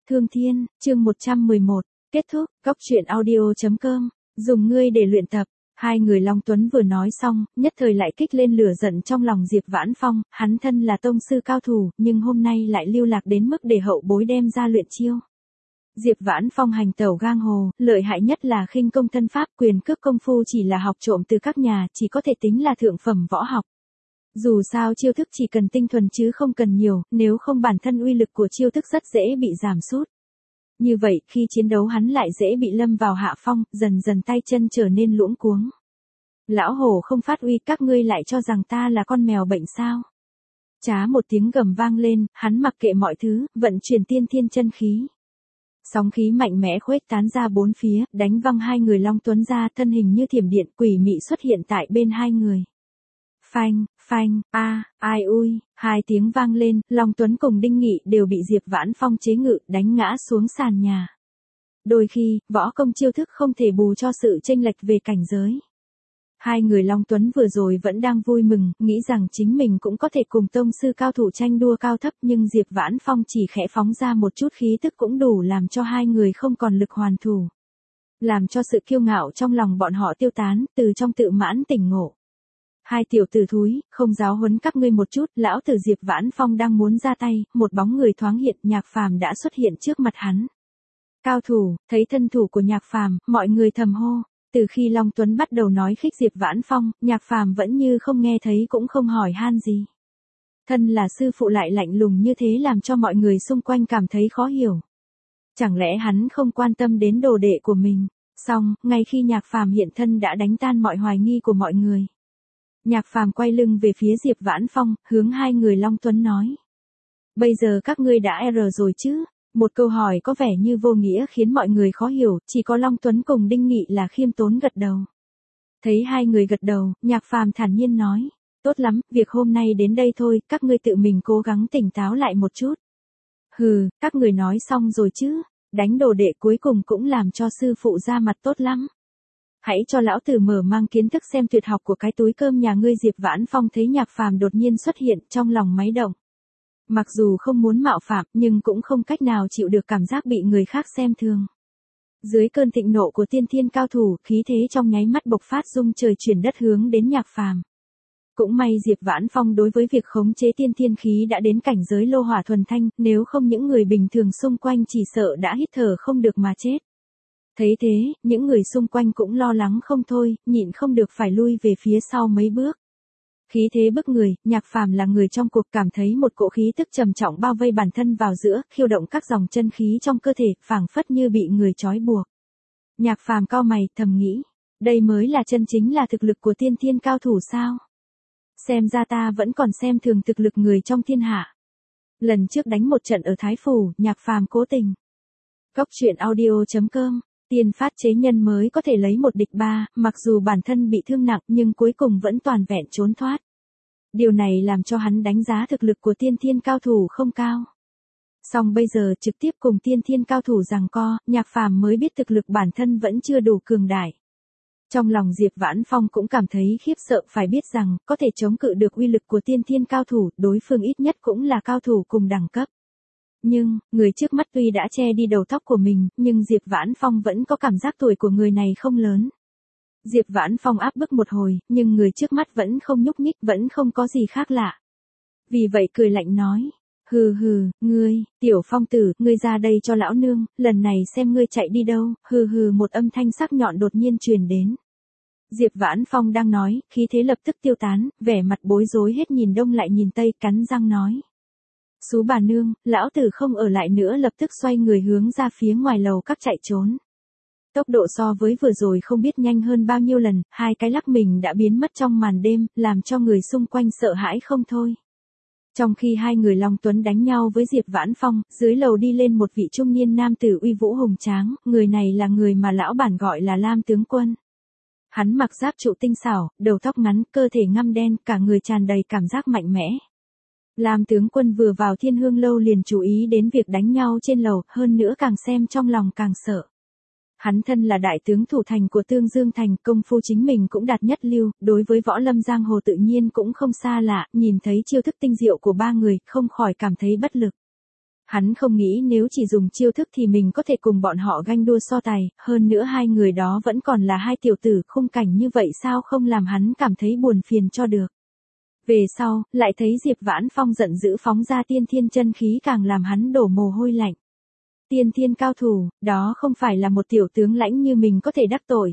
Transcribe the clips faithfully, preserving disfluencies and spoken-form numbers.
Thương Thiên, chương một trăm mười một, kết thúc, góc truyện audio chấm com, dùng ngươi để luyện tập. Hai người Long Tuấn vừa nói xong, nhất thời lại kích lên lửa giận trong lòng Diệp Vãn Phong, hắn thân là tông sư cao thủ, nhưng hôm nay lại lưu lạc đến mức để hậu bối đem ra luyện chiêu. Diệp Vãn Phong hành tẩu giang hồ, lợi hại nhất là khinh công thân pháp, quyền cước công phu chỉ là học trộm từ các nhà, chỉ có thể tính là thượng phẩm võ học. Dù sao chiêu thức chỉ cần tinh thuần chứ không cần nhiều, nếu không bản thân uy lực của chiêu thức rất dễ bị giảm sút. Như vậy, khi chiến đấu hắn lại dễ bị lâm vào hạ phong, dần dần tay chân trở nên luống cuống. Lão hổ không phát uy, các ngươi lại cho rằng ta là con mèo bệnh sao? Chá một tiếng gầm vang lên, hắn mặc kệ mọi thứ, vận chuyển tiên thiên chân khí. Sóng khí mạnh mẽ khuếch tán ra bốn phía, đánh văng hai người Long Tuấn ra, thân hình như thiểm điện, quỷ mị xuất hiện tại bên hai người. Phanh, phanh, a, ai ui, hai tiếng vang lên, Long Tuấn cùng Đinh Nghị đều bị Diệp Vãn Phong chế ngự, đánh ngã xuống sàn nhà. Đôi khi, võ công chiêu thức không thể bù cho sự chênh lệch về cảnh giới. Hai người Long Tuấn vừa rồi vẫn đang vui mừng, nghĩ rằng chính mình cũng có thể cùng tông sư cao thủ tranh đua cao thấp, nhưng Diệp Vãn Phong chỉ khẽ phóng ra một chút khí tức cũng đủ làm cho hai người không còn lực hoàn thủ. Làm cho sự kiêu ngạo trong lòng bọn họ tiêu tán, từ trong tự mãn tỉnh ngộ. Hai tiểu tử thúi, không giáo huấn các ngươi một chút, lão tử Diệp Vãn Phong đang muốn ra tay, một bóng người thoáng hiện, Nhạc Phàm đã xuất hiện trước mặt hắn. Cao thủ, thấy thân thủ của Nhạc Phàm, mọi người thầm hô. Từ khi Long Tuấn bắt đầu nói khích Diệp Vãn Phong, Nhạc Phàm vẫn như không nghe thấy cũng không hỏi han gì. Thân là sư phụ lại lạnh lùng như thế làm cho mọi người xung quanh cảm thấy khó hiểu. Chẳng lẽ hắn không quan tâm đến đồ đệ của mình? Xong, ngay khi Nhạc Phàm hiện thân đã đánh tan mọi hoài nghi của mọi người. Nhạc Phàm quay lưng về phía Diệp Vãn Phong, hướng hai người Long Tuấn nói. Bây giờ các ngươi đã R rồi chứ? Một câu hỏi có vẻ như vô nghĩa khiến mọi người khó hiểu, chỉ có Long Tuấn cùng Đinh Nghị là khiêm tốn gật đầu. Thấy hai người gật đầu, Nhạc Phàm thản nhiên nói. Tốt lắm, việc hôm nay đến đây thôi, các ngươi tự mình cố gắng tỉnh táo lại một chút. Hừ, các người nói xong rồi chứ, đánh đồ đệ cuối cùng cũng làm cho sư phụ ra mặt tốt lắm. Hãy cho lão tử mở mang kiến thức xem tuyệt học của cái túi cơm nhà ngươi. Diệp Vãn Phong thấy Nhạc Phàm đột nhiên xuất hiện, trong lòng máy động. Mặc dù không muốn mạo phạm, nhưng cũng không cách nào chịu được cảm giác bị người khác xem thường. Dưới cơn thịnh nộ của tiên thiên cao thủ, khí thế trong nháy mắt bộc phát rung trời chuyển đất hướng đến Nhạc Phàm. Cũng may Diệp Vãn Phong đối với việc khống chế tiên thiên khí đã đến cảnh giới lô hỏa thuần thanh, nếu không những người bình thường xung quanh chỉ sợ đã hít thở không được mà chết. Thấy thế, những người xung quanh cũng lo lắng không thôi, nhịn không được phải lui về phía sau mấy bước. Khí thế bức người, Nhạc Phàm là người trong cuộc cảm thấy một cỗ khí tức trầm trọng bao vây bản thân vào giữa, khiêu động các dòng chân khí trong cơ thể, phảng phất như bị người trói buộc. Nhạc Phàm cau mày, thầm nghĩ, đây mới là chân chính là thực lực của tiên thiên cao thủ sao? Xem ra ta vẫn còn xem thường thực lực người trong thiên hạ. Lần trước đánh một trận ở Thái Phủ, Nhạc Phàm cố tình. Góc truyện audio chấm com, tiên phát chế nhân mới có thể lấy một địch ba, mặc dù bản thân bị thương nặng nhưng cuối cùng vẫn toàn vẹn trốn thoát. Điều này làm cho hắn đánh giá thực lực của tiên thiên cao thủ không cao. Song bây giờ trực tiếp cùng tiên thiên cao thủ giằng co, Nhạc Phàm mới biết thực lực bản thân vẫn chưa đủ cường đại. Trong lòng Diệp Vãn Phong cũng cảm thấy khiếp sợ, phải biết rằng, có thể chống cự được uy lực của tiên thiên cao thủ, đối phương ít nhất cũng là cao thủ cùng đẳng cấp. Nhưng, người trước mắt tuy đã che đi đầu tóc của mình, nhưng Diệp Vãn Phong vẫn có cảm giác tuổi của người này không lớn. Diệp Vãn Phong áp bức một hồi, nhưng người trước mắt vẫn không nhúc nhích, vẫn không có gì khác lạ. Vì vậy cười lạnh nói, hừ hừ, ngươi, tiểu Phong tử, ngươi ra đây cho lão nương, lần này xem ngươi chạy đi đâu, hừ hừ. Một âm thanh sắc nhọn đột nhiên truyền đến. Diệp Vãn Phong đang nói, khí thế lập tức tiêu tán, vẻ mặt bối rối hết nhìn đông lại nhìn tây, cắn răng nói. Xú bà nương, lão tử không ở lại nữa, lập tức xoay người hướng ra phía ngoài lầu các chạy trốn. Tốc độ so với vừa rồi không biết nhanh hơn bao nhiêu lần, hai cái lắc mình đã biến mất trong màn đêm, làm cho người xung quanh sợ hãi không thôi. Trong khi hai người Long Tuấn đánh nhau với Diệp Vãn Phong, dưới lầu đi lên một vị trung niên nam tử uy vũ hùng tráng, người này là người mà lão bản gọi là Lam tướng quân. Hắn mặc giáp trụ tinh xảo, đầu tóc ngắn, cơ thể ngăm đen, cả người tràn đầy cảm giác mạnh mẽ. Lam tướng quân vừa vào Thiên Hương lâu liền chú ý đến việc đánh nhau trên lầu, hơn nữa càng xem trong lòng càng sợ. Hắn thân là đại tướng thủ thành của Tương Dương thành, công phu chính mình cũng đạt nhất lưu, đối với võ lâm giang hồ tự nhiên cũng không xa lạ, nhìn thấy chiêu thức tinh diệu của ba người, không khỏi cảm thấy bất lực. Hắn không nghĩ nếu chỉ dùng chiêu thức thì mình có thể cùng bọn họ ganh đua so tài, hơn nữa hai người đó vẫn còn là hai tiểu tử, khung cảnh như vậy sao không làm hắn cảm thấy buồn phiền cho được. Về sau, lại thấy Diệp Vãn Phong giận dữ phóng ra tiên thiên chân khí càng làm hắn đổ mồ hôi lạnh. Tiên thiên cao thủ, đó không phải là một tiểu tướng lãnh như mình có thể đắc tội.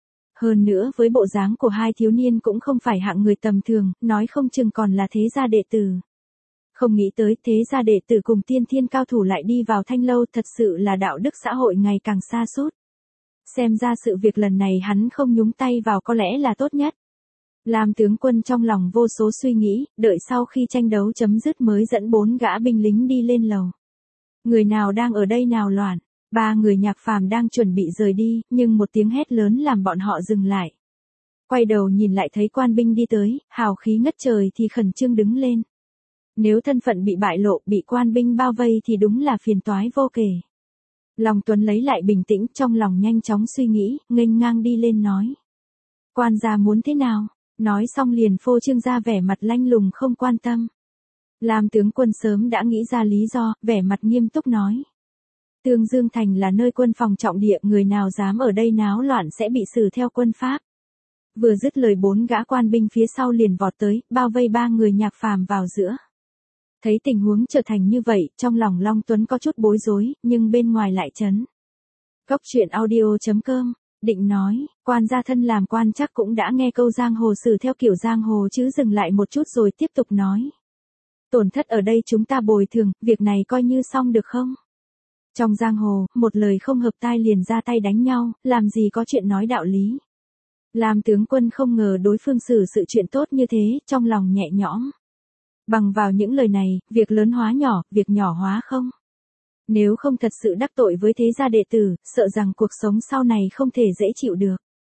Hơn nữa với bộ dáng của hai thiếu niên cũng không phải hạng người tầm thường, nói không chừng còn là thế gia đệ tử. Không nghĩ tới thế gia đệ tử cùng tiên thiên cao thủ lại đi vào Thanh Lâu, thật sự là đạo đức xã hội ngày càng sa sút. Xem ra sự việc lần này hắn không nhúng tay vào có lẽ là tốt nhất. Lam tướng quân trong lòng vô số suy nghĩ, đợi sau khi tranh đấu chấm dứt mới dẫn bốn gã binh lính đi lên lầu. Người nào đang ở đây nào loạn, ba người Nhạc Phàm đang chuẩn bị rời đi, nhưng một tiếng hét lớn làm bọn họ dừng lại. Quay đầu nhìn lại thấy quan binh đi tới, hào khí ngất trời thì khẩn trương đứng lên. Nếu thân phận bị bại lộ, bị quan binh bao vây thì đúng là phiền toái vô kể. Long Tuấn lấy lại bình tĩnh, trong lòng nhanh chóng suy nghĩ, nghênh ngang đi lên nói. Quan gia muốn thế nào? Nói xong liền phô trương ra vẻ mặt lanh lùng không quan tâm. Lam tướng quân sớm đã nghĩ ra lý do, vẻ mặt nghiêm túc nói. Tương Dương Thành là nơi quân phòng trọng địa, người nào dám ở đây náo loạn sẽ bị xử theo quân pháp. Vừa dứt lời bốn gã quan binh phía sau liền vọt tới, bao vây ba người Nhạc Phàm vào giữa. Thấy tình huống trở thành như vậy, trong lòng Long Tuấn có chút bối rối, nhưng bên ngoài lại chấn. Cốc truyện audio chấm com, định nói, quan gia thân làm quan chắc cũng đã nghe câu giang hồ xử theo kiểu giang hồ chứ, dừng lại một chút rồi tiếp tục nói. Tổn thất ở đây chúng ta bồi thường, việc này coi như xong được không? Trong giang hồ, một lời không hợp tai liền ra tay đánh nhau, làm gì có chuyện nói đạo lý. Lam tướng quân không ngờ đối phương xử sự chuyện tốt như thế, trong lòng nhẹ nhõm. Bằng vào những lời này, việc lớn hóa nhỏ, việc nhỏ hóa không. Nếu không thật sự đắc tội với thế gia đệ tử, sợ rằng cuộc sống sau này không thể dễ chịu được.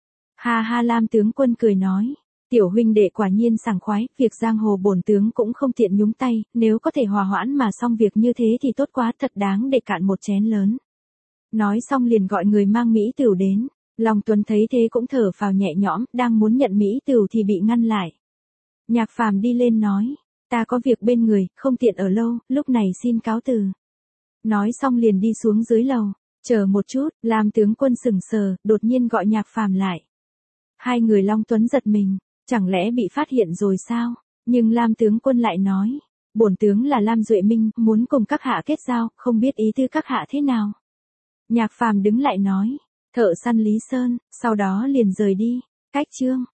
Ha ha, Lam tướng quân cười nói. Tiểu huynh đệ quả nhiên sảng khoái, việc giang hồ bổn tướng cũng không tiện nhúng tay, nếu có thể hòa hoãn mà xong việc như thế thì tốt quá, thật đáng để cạn một chén lớn. Nói xong liền gọi người mang mỹ tửu đến. Long Tuấn thấy thế cũng thở phào nhẹ nhõm, đang muốn nhận mỹ tửu thì bị ngăn lại. Nhạc Phàm đi lên nói. Ta có việc bên người, không tiện ở lâu, lúc này xin cáo từ. Nói xong liền đi xuống dưới lầu. Chờ một chút, Lam tướng quân sững sờ, đột nhiên gọi Nhạc Phàm lại. Hai người Long Tuấn giật mình, chẳng lẽ bị phát hiện rồi sao? Nhưng Lam tướng quân lại nói, bổn tướng là Lam Duệ Minh, muốn cùng các hạ kết giao, không biết ý tư các hạ thế nào. Nhạc Phàm đứng lại nói, thợ săn Lý Sơn, sau đó liền rời đi. Cách chương